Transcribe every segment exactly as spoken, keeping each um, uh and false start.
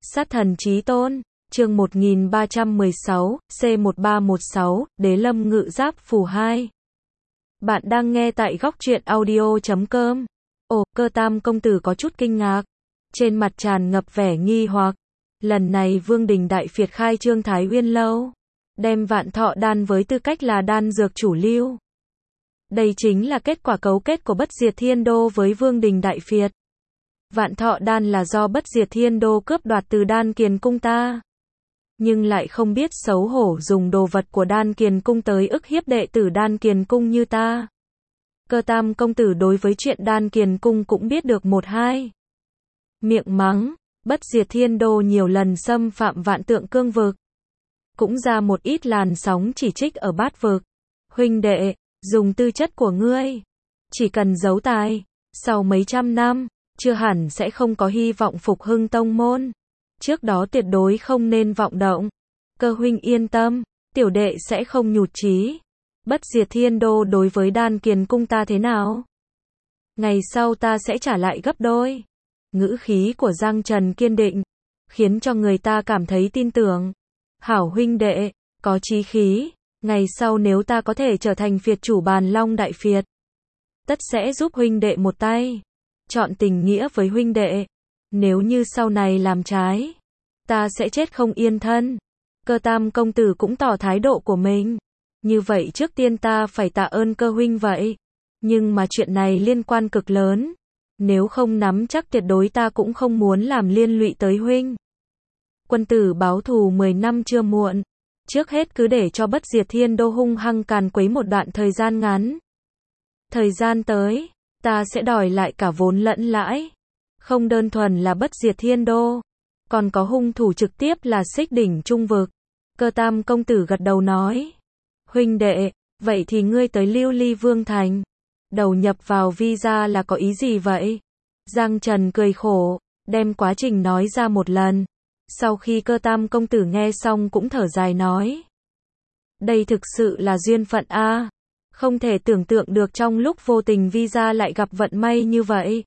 Sát thần chí tôn, chương một nghìn ba trăm mười sáu, C một ba một sáu, Đế Lâm Ngự Giáp Phù hai. Bạn đang nghe tại góc truyện audio chấm com. Ồ, Cơ Tam công tử có chút kinh ngạc, trên mặt tràn ngập vẻ nghi hoặc. Lần này Vương Đình Đại Phiệt khai trương Thái Uyên Lâu, đem Vạn Thọ Đan với tư cách là đan dược chủ lưu. Đây chính là kết quả cấu kết của Bất Diệt Thiên Đô với Vương Đình Đại Phiệt. Vạn Thọ Đan là do Bất Diệt Thiên Đô cướp đoạt từ Đan Kiền Cung ta, nhưng lại không biết xấu hổ dùng đồ vật của Đan Kiền Cung tới ức hiếp đệ tử Đan Kiền Cung như ta. Cơ Tam công tử đối với chuyện Đan Kiền Cung cũng biết được một hai. Miệng mắng, Bất Diệt Thiên Đô nhiều lần xâm phạm Vạn Tượng Cương vực, cũng ra một ít làn sóng chỉ trích ở Bát vực. Huynh đệ, dùng tư chất của ngươi, chỉ cần giấu tài, sau mấy trăm năm, chưa hẳn sẽ không có hy vọng phục hưng tông môn. Trước đó tuyệt đối không nên vọng động. Cơ huynh yên tâm, tiểu đệ sẽ không nhụt chí. Bất Diệt Thiên Đô đối với Đan Kiền Cung ta thế nào, ngày sau ta sẽ trả lại gấp đôi. Ngữ khí của Giang Trần kiên định, khiến cho người ta cảm thấy tin tưởng. Hảo huynh đệ, có chí khí, ngày sau nếu ta có thể trở thành phiệt chủ Bàn Long Đại Phiệt, tất sẽ giúp huynh đệ một tay, chọn tình nghĩa với huynh đệ. Nếu như sau này làm trái, ta sẽ chết không yên thân. Cơ Tam công tử cũng tỏ thái độ của mình. Như vậy trước tiên ta phải tạ ơn Cơ huynh vậy. Nhưng mà chuyện này liên quan cực lớn, nếu không nắm chắc tuyệt đối ta cũng không muốn làm liên lụy tới huynh. Quân tử báo thù mười năm chưa muộn. Trước hết cứ để cho Bất Diệt Thiên Đô hung hăng càn quấy một đoạn thời gian ngắn. Thời gian tới, ta sẽ đòi lại cả vốn lẫn lãi. Không đơn thuần là Bất Diệt Thiên Đô, còn có hung thủ trực tiếp là Xích Đỉnh Trung vực. Cơ Tam công tử gật đầu nói, huynh đệ, vậy thì ngươi tới Lưu Ly Vương Thành, đầu nhập vào visa là có ý gì vậy? Giang Trần cười khổ, đem quá trình nói ra một lần. Sau khi Cơ Tam công tử nghe xong cũng thở dài nói, đây thực sự là duyên phận a, không thể tưởng tượng được trong lúc vô tình visa lại gặp vận may như vậy.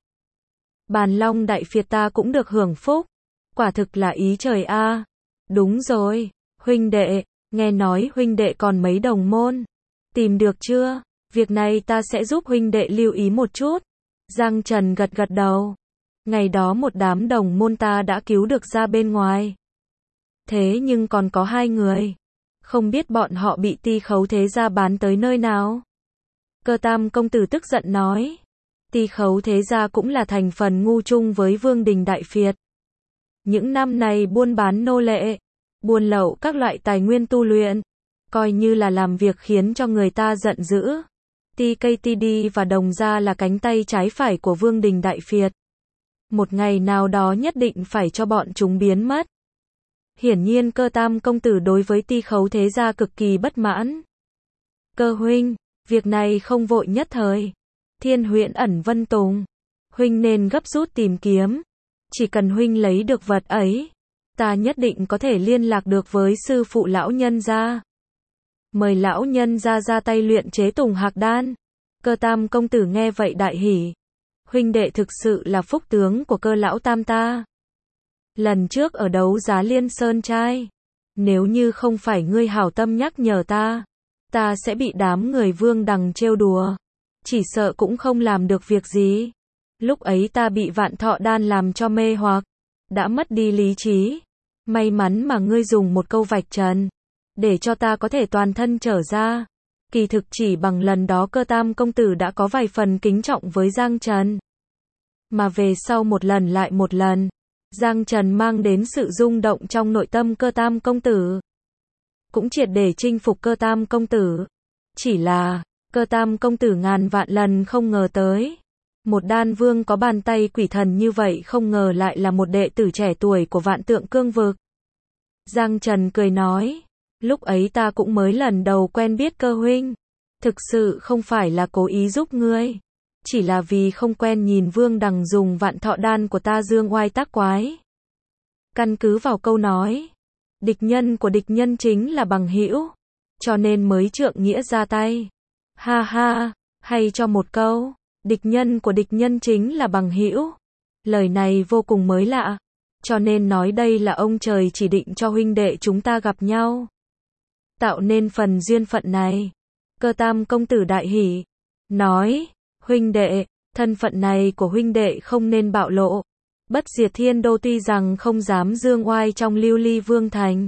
Bàn Long Đại Phiệt ta cũng được hưởng phúc, quả thực là ý trời a. Đúng rồi, huynh đệ, nghe nói huynh đệ còn mấy đồng môn, tìm được chưa? Việc này ta sẽ giúp huynh đệ lưu ý một chút. Giang Trần gật gật đầu. Ngày đó một đám đồng môn ta đã cứu được ra bên ngoài. Thế nhưng còn có hai người, không biết bọn họ bị Ti Khấu Thế Gia bán tới nơi nào. Cơ Tam công tử tức giận nói, Ti Khấu Thế Gia cũng là thành phần ngu chung với Vương Đình Đại Phiệt. Những năm này buôn bán nô lệ, buôn lậu các loại tài nguyên tu luyện, coi như là làm việc khiến cho người ta giận dữ. Ti K T D và Đồng Gia là cánh tay trái phải của Vương Đình Đại Phiệt. Một ngày nào đó nhất định phải cho bọn chúng biến mất. Hiển nhiên Cơ Tam công tử đối với Ti Khấu Thế Gia cực kỳ bất mãn. Cơ huynh, việc này không vội nhất thời. Thiên Huyễn Ẩn Vân Tùng, huynh nên gấp rút tìm kiếm. Chỉ cần huynh lấy được vật ấy, ta nhất định có thể liên lạc được với sư phụ lão nhân gia, mời lão nhân gia ra tay luyện chế Tùng Hạc Đan. Cơ Tam công tử nghe vậy đại hỉ. Huynh đệ thực sự là phúc tướng của Cơ lão tam ta. Lần trước ở đấu giá Liên Sơn Trai, nếu như không phải ngươi hảo tâm nhắc nhở ta, ta sẽ bị đám người Vương Đằng trêu đùa, chỉ sợ cũng không làm được việc gì. Lúc ấy ta bị Vạn Thọ Đan làm cho mê hoặc, đã mất đi lý trí. May mắn mà ngươi dùng một câu vạch trần, để cho ta có thể toàn thân trở ra. Kỳ thực chỉ bằng lần đó Cơ Tam công tử đã có vài phần kính trọng với Giang Trần. Mà về sau một lần lại một lần, Giang Trần mang đến sự rung động trong nội tâm Cơ Tam công tử, cũng triệt để chinh phục Cơ Tam công tử. Chỉ là, Cơ Tam công tử ngàn vạn lần không ngờ tới, một đan vương có bàn tay quỷ thần như vậy không ngờ lại là một đệ tử trẻ tuổi của Vạn Tượng Cương vực. Giang Trần cười nói, lúc ấy ta cũng mới lần đầu quen biết Cơ huynh, thực sự không phải là cố ý giúp ngươi, chỉ là vì không quen nhìn Vương Đằng dùng Vạn Thọ Đan của ta dương oai tác quái. Căn cứ vào câu nói, địch nhân của địch nhân chính là bằng hữu, cho nên mới trượng nghĩa ra tay. Ha ha, hay cho một câu, địch nhân của địch nhân chính là bằng hữu. Lời này vô cùng mới lạ. cho nên nói đây là ông trời chỉ định cho huynh đệ chúng ta gặp nhau. Tạo nên phần duyên phận này. Cơ Tam công tử đại hỉ, nói, huynh đệ, thân phận này của huynh đệ không nên bạo lộ. Bất Diệt Thiên Đô tuy rằng không dám dương oai trong Lưu Ly Vương Thành.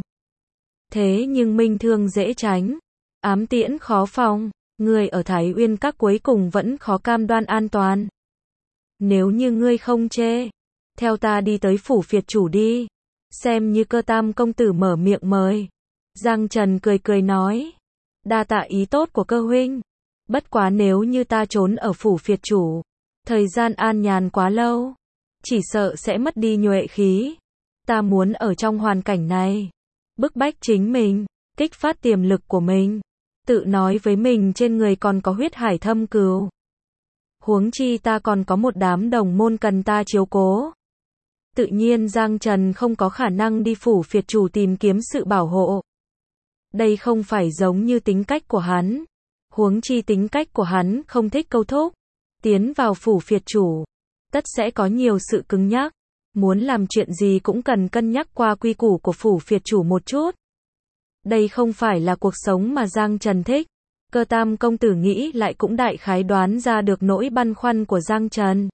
Thế nhưng minh thương dễ tránh, ám tiễn khó phòng, người ở Thái Uyên Các cuối cùng vẫn khó cam đoan an toàn. Nếu như ngươi không chê, theo ta đi tới phủ phiệt chủ đi, xem như Cơ Tam công tử mở miệng mời. Giang Trần cười cười nói, đa tạ ý tốt của Cơ huynh, bất quá nếu như ta trốn ở phủ phiệt chủ, thời gian an nhàn quá lâu, chỉ sợ sẽ mất đi nhuệ khí. Ta muốn ở trong hoàn cảnh này, bức bách chính mình, kích phát tiềm lực của mình, tự nói với mình trên người còn có huyết hải thâm cừu. Huống chi ta còn có một đám đồng môn cần ta chiếu cố. Tự nhiên Giang Trần không có khả năng đi phủ phiệt chủ tìm kiếm sự bảo hộ. Đây không phải giống như tính cách của hắn. Huống chi tính cách của hắn không thích câu thúc. Tiến vào phủ phiệt chủ, tất sẽ có nhiều sự cứng nhắc. Muốn làm chuyện gì cũng cần cân nhắc qua quy củ của phủ phiệt chủ một chút. Đây không phải là cuộc sống mà Giang Trần thích. Cơ Tam công tử nghĩ lại cũng đại khái đoán ra được nỗi băn khoăn của Giang Trần.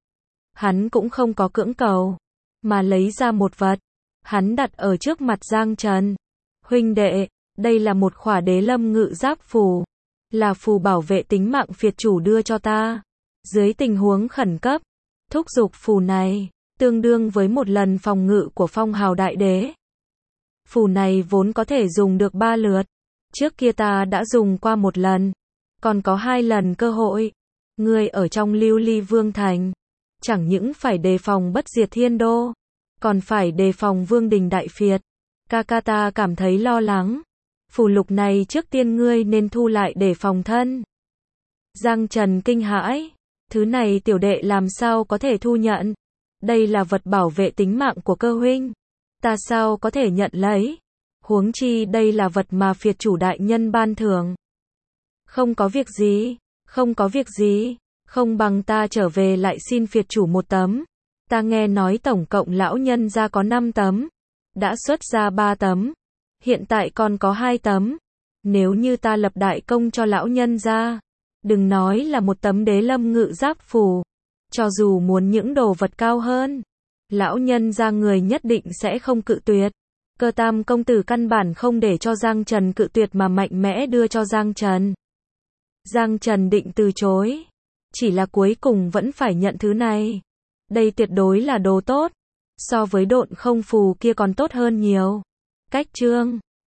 Hắn cũng không có cưỡng cầu, mà lấy ra một vật. Hắn đặt ở trước mặt Giang Trần. Huynh đệ, đây là một khỏa Đế Lâm Ngự Giáp phù. Là phù bảo vệ tính mạng phiệt chủ đưa cho ta. Dưới tình huống khẩn cấp, thúc giục phù này, tương đương với một lần phòng ngự của Phong Hào Đại Đế. Phù này vốn có thể dùng được ba lượt. Trước kia ta đã dùng qua một lần, còn có hai lần cơ hội. Ngươi ở trong Lưu Ly Vương Thành, chẳng những phải đề phòng Bất Diệt Thiên Đô, còn phải đề phòng Vương Đình Đại Phiệt. Ca ca ta cảm thấy lo lắng. Phù lục này trước tiên ngươi nên thu lại để phòng thân. Giang Trần kinh hãi. Thứ này tiểu đệ làm sao có thể thu nhận? Đây là vật bảo vệ tính mạng của Cơ huynh. Ta sao có thể nhận lấy? Huống chi đây là vật mà phiệt chủ đại nhân ban thưởng. Không có việc gì, không có việc gì, không bằng ta trở về lại xin phiệt chủ một tấm. Ta nghe nói tổng cộng lão nhân gia có năm tấm, đã xuất ra ba tấm, hiện tại còn có hai tấm. Nếu như ta lập đại công cho lão nhân gia, đừng nói là một tấm Đế Lâm Ngự Giáp phù, cho dù muốn những đồ vật cao hơn, lão nhân gia người nhất định sẽ không cự tuyệt. Cơ Tam công tử căn bản không để cho Giang Trần cự tuyệt mà mạnh mẽ đưa cho Giang Trần. Giang Trần định từ chối, chỉ là cuối cùng vẫn phải nhận thứ này. Đây tuyệt đối là đồ tốt, so với độn không phù kia còn tốt hơn nhiều. Cách chương